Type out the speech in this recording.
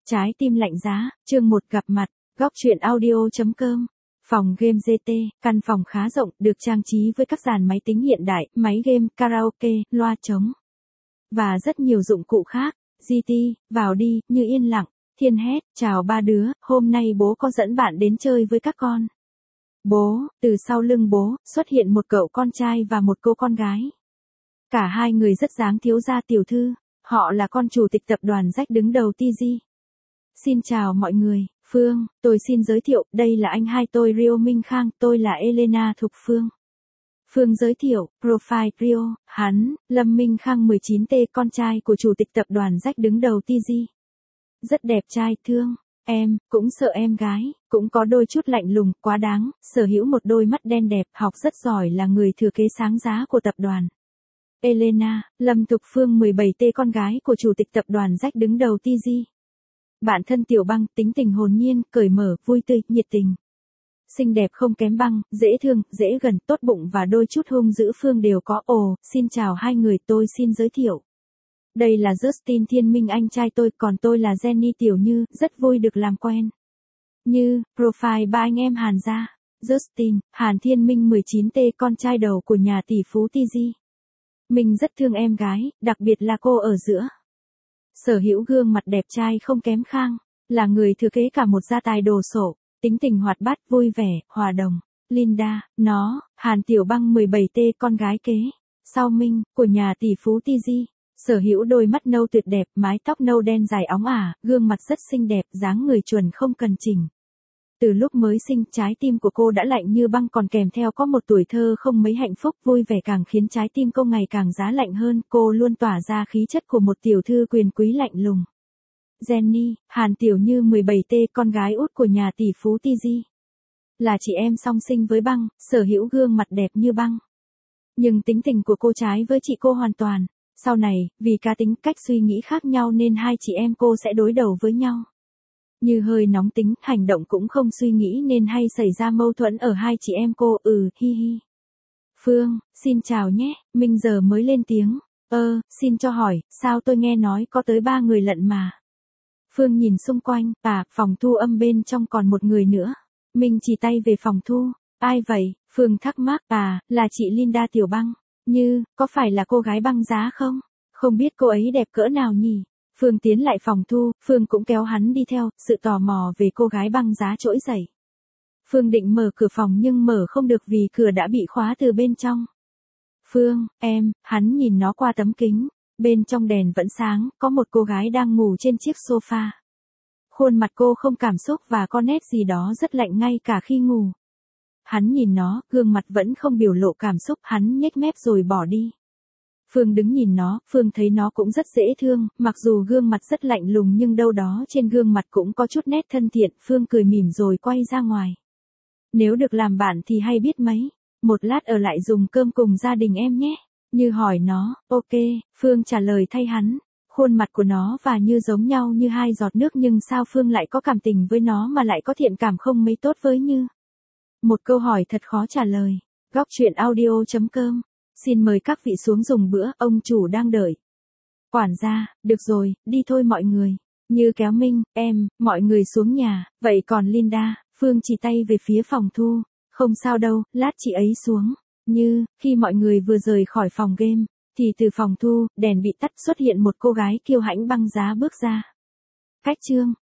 Trái tim lạnh giá, chương 1 gặp mặt, góc truyện audio.com. Phòng game GT, căn phòng khá rộng, được trang trí với các dàn máy tính hiện đại, máy game, karaoke, loa trống. Và rất nhiều dụng cụ khác. GT, vào đi, Như yên lặng. Thiên hét, chào ba đứa, hôm nay bố có dẫn bạn đến chơi với các con. Bố, từ sau lưng bố, xuất hiện một cậu con trai và một cô con gái. Cả hai người rất dáng thiếu gia tiểu thư, họ là con chủ tịch tập đoàn Jack đứng đầu TG. Xin chào mọi người, Phương, tôi xin giới thiệu, đây là anh hai tôi Rio Minh Khang, tôi là Elena Thục Phương. Phương giới thiệu, profile Rio, hắn, Lâm Minh Khang 19T con trai của chủ tịch tập đoàn Jack đứng đầu TG. Rất đẹp trai thương, em, cũng sợ em gái, cũng có đôi chút lạnh lùng, quá đáng, sở hữu một đôi mắt đen đẹp, học rất giỏi là người thừa kế sáng giá của tập đoàn. Elena, Lâm Thục Phương 17T con gái của chủ tịch tập đoàn Jack đứng đầu TG. Bạn thân Tiểu Băng, tính tình hồn nhiên, cởi mở, vui tươi, nhiệt tình. Xinh đẹp không kém Băng, dễ thương, dễ gần, tốt bụng và đôi chút hung dữ Phương đều có. Ồ, xin chào hai người, tôi xin giới thiệu. Đây là Justin Thiên Minh anh trai tôi, còn tôi là Jenny Tiểu Như, rất vui được làm quen. Như, profile ba anh em Hàn gia. Justin, Hàn Thiên Minh 19T con trai đầu của nhà tỷ phú TG. Mình rất thương em gái, đặc biệt là cô ở giữa. Sở hữu gương mặt đẹp trai không kém Khang, là người thừa kế cả một gia tài đồ sộ, tính tình hoạt bát, vui vẻ, hòa đồng. Linda, Hàn Tiểu Băng 17T con gái kế, sau Minh, của nhà tỷ phú TG, sở hữu đôi mắt nâu tuyệt đẹp, mái tóc nâu đen dài óng ả, gương mặt rất xinh đẹp, dáng người chuẩn không cần chỉnh. Từ lúc mới sinh, trái tim của cô đã lạnh như băng, còn kèm theo có một tuổi thơ không mấy hạnh phúc, vui vẻ càng khiến trái tim cô ngày càng giá lạnh hơn, cô luôn tỏa ra khí chất của một tiểu thư quyền quý lạnh lùng. Jenny, Hàn Tiểu Như 17T con gái út của nhà tỷ phú TG. Là chị em song sinh với Băng, sở hữu gương mặt đẹp như Băng. Nhưng tính tình của cô trái với chị cô hoàn toàn. Sau này, vì cá tính cách suy nghĩ khác nhau nên hai chị em cô sẽ đối đầu với nhau. Như hơi nóng tính, hành động cũng không suy nghĩ nên hay xảy ra mâu thuẫn ở hai chị em cô, hi hi. Phương, xin chào nhé, Minh giờ mới lên tiếng. Xin cho hỏi, sao tôi nghe nói có tới 3 người lận mà. Phương nhìn xung quanh, phòng thu âm bên trong còn một người nữa. Minh chỉ tay về phòng thu, ai vậy? Phương thắc mắc, là chị Linda Tiểu Băng. Như, có phải là cô gái Băng giá không? Không biết cô ấy đẹp cỡ nào nhỉ? Phương tiến lại phòng thu, Phương cũng kéo hắn đi theo, sự tò mò về cô gái Băng giá trỗi dậy. Phương định mở cửa phòng nhưng mở không được vì cửa đã bị khóa từ bên trong. Phương, hắn nhìn nó qua tấm kính, bên trong đèn vẫn sáng, có một cô gái đang ngủ trên chiếc sofa. Khuôn mặt cô không cảm xúc và có nét gì đó rất lạnh ngay cả khi ngủ. Hắn nhìn nó, gương mặt vẫn không biểu lộ cảm xúc, hắn nhếch mép rồi bỏ đi. Phương đứng nhìn nó, Phương thấy nó cũng rất dễ thương, mặc dù gương mặt rất lạnh lùng nhưng đâu đó trên gương mặt cũng có chút nét thân thiện, Phương cười mỉm rồi quay ra ngoài. Nếu được làm bạn thì hay biết mấy, một lát ở lại dùng cơm cùng gia đình em nhé. Như hỏi nó, ok, Phương trả lời thay hắn. Khuôn mặt của nó và Như giống nhau như hai giọt nước nhưng sao Phương lại có cảm tình với nó mà lại có thiện cảm không mấy tốt với Như? Một câu hỏi thật khó trả lời. Góc truyện audio.com. Xin mời các vị xuống dùng bữa, ông chủ đang đợi. Quản gia, được rồi, đi thôi mọi người. Như kéo Minh, mọi người xuống nhà, vậy còn Linda, Phương chỉ tay về phía phòng thu. Không sao đâu, lát chị ấy xuống. Như, khi mọi người vừa rời khỏi phòng game, thì từ phòng thu, đèn bị tắt xuất hiện một cô gái kiêu hãnh Băng giá bước ra. Cách chương.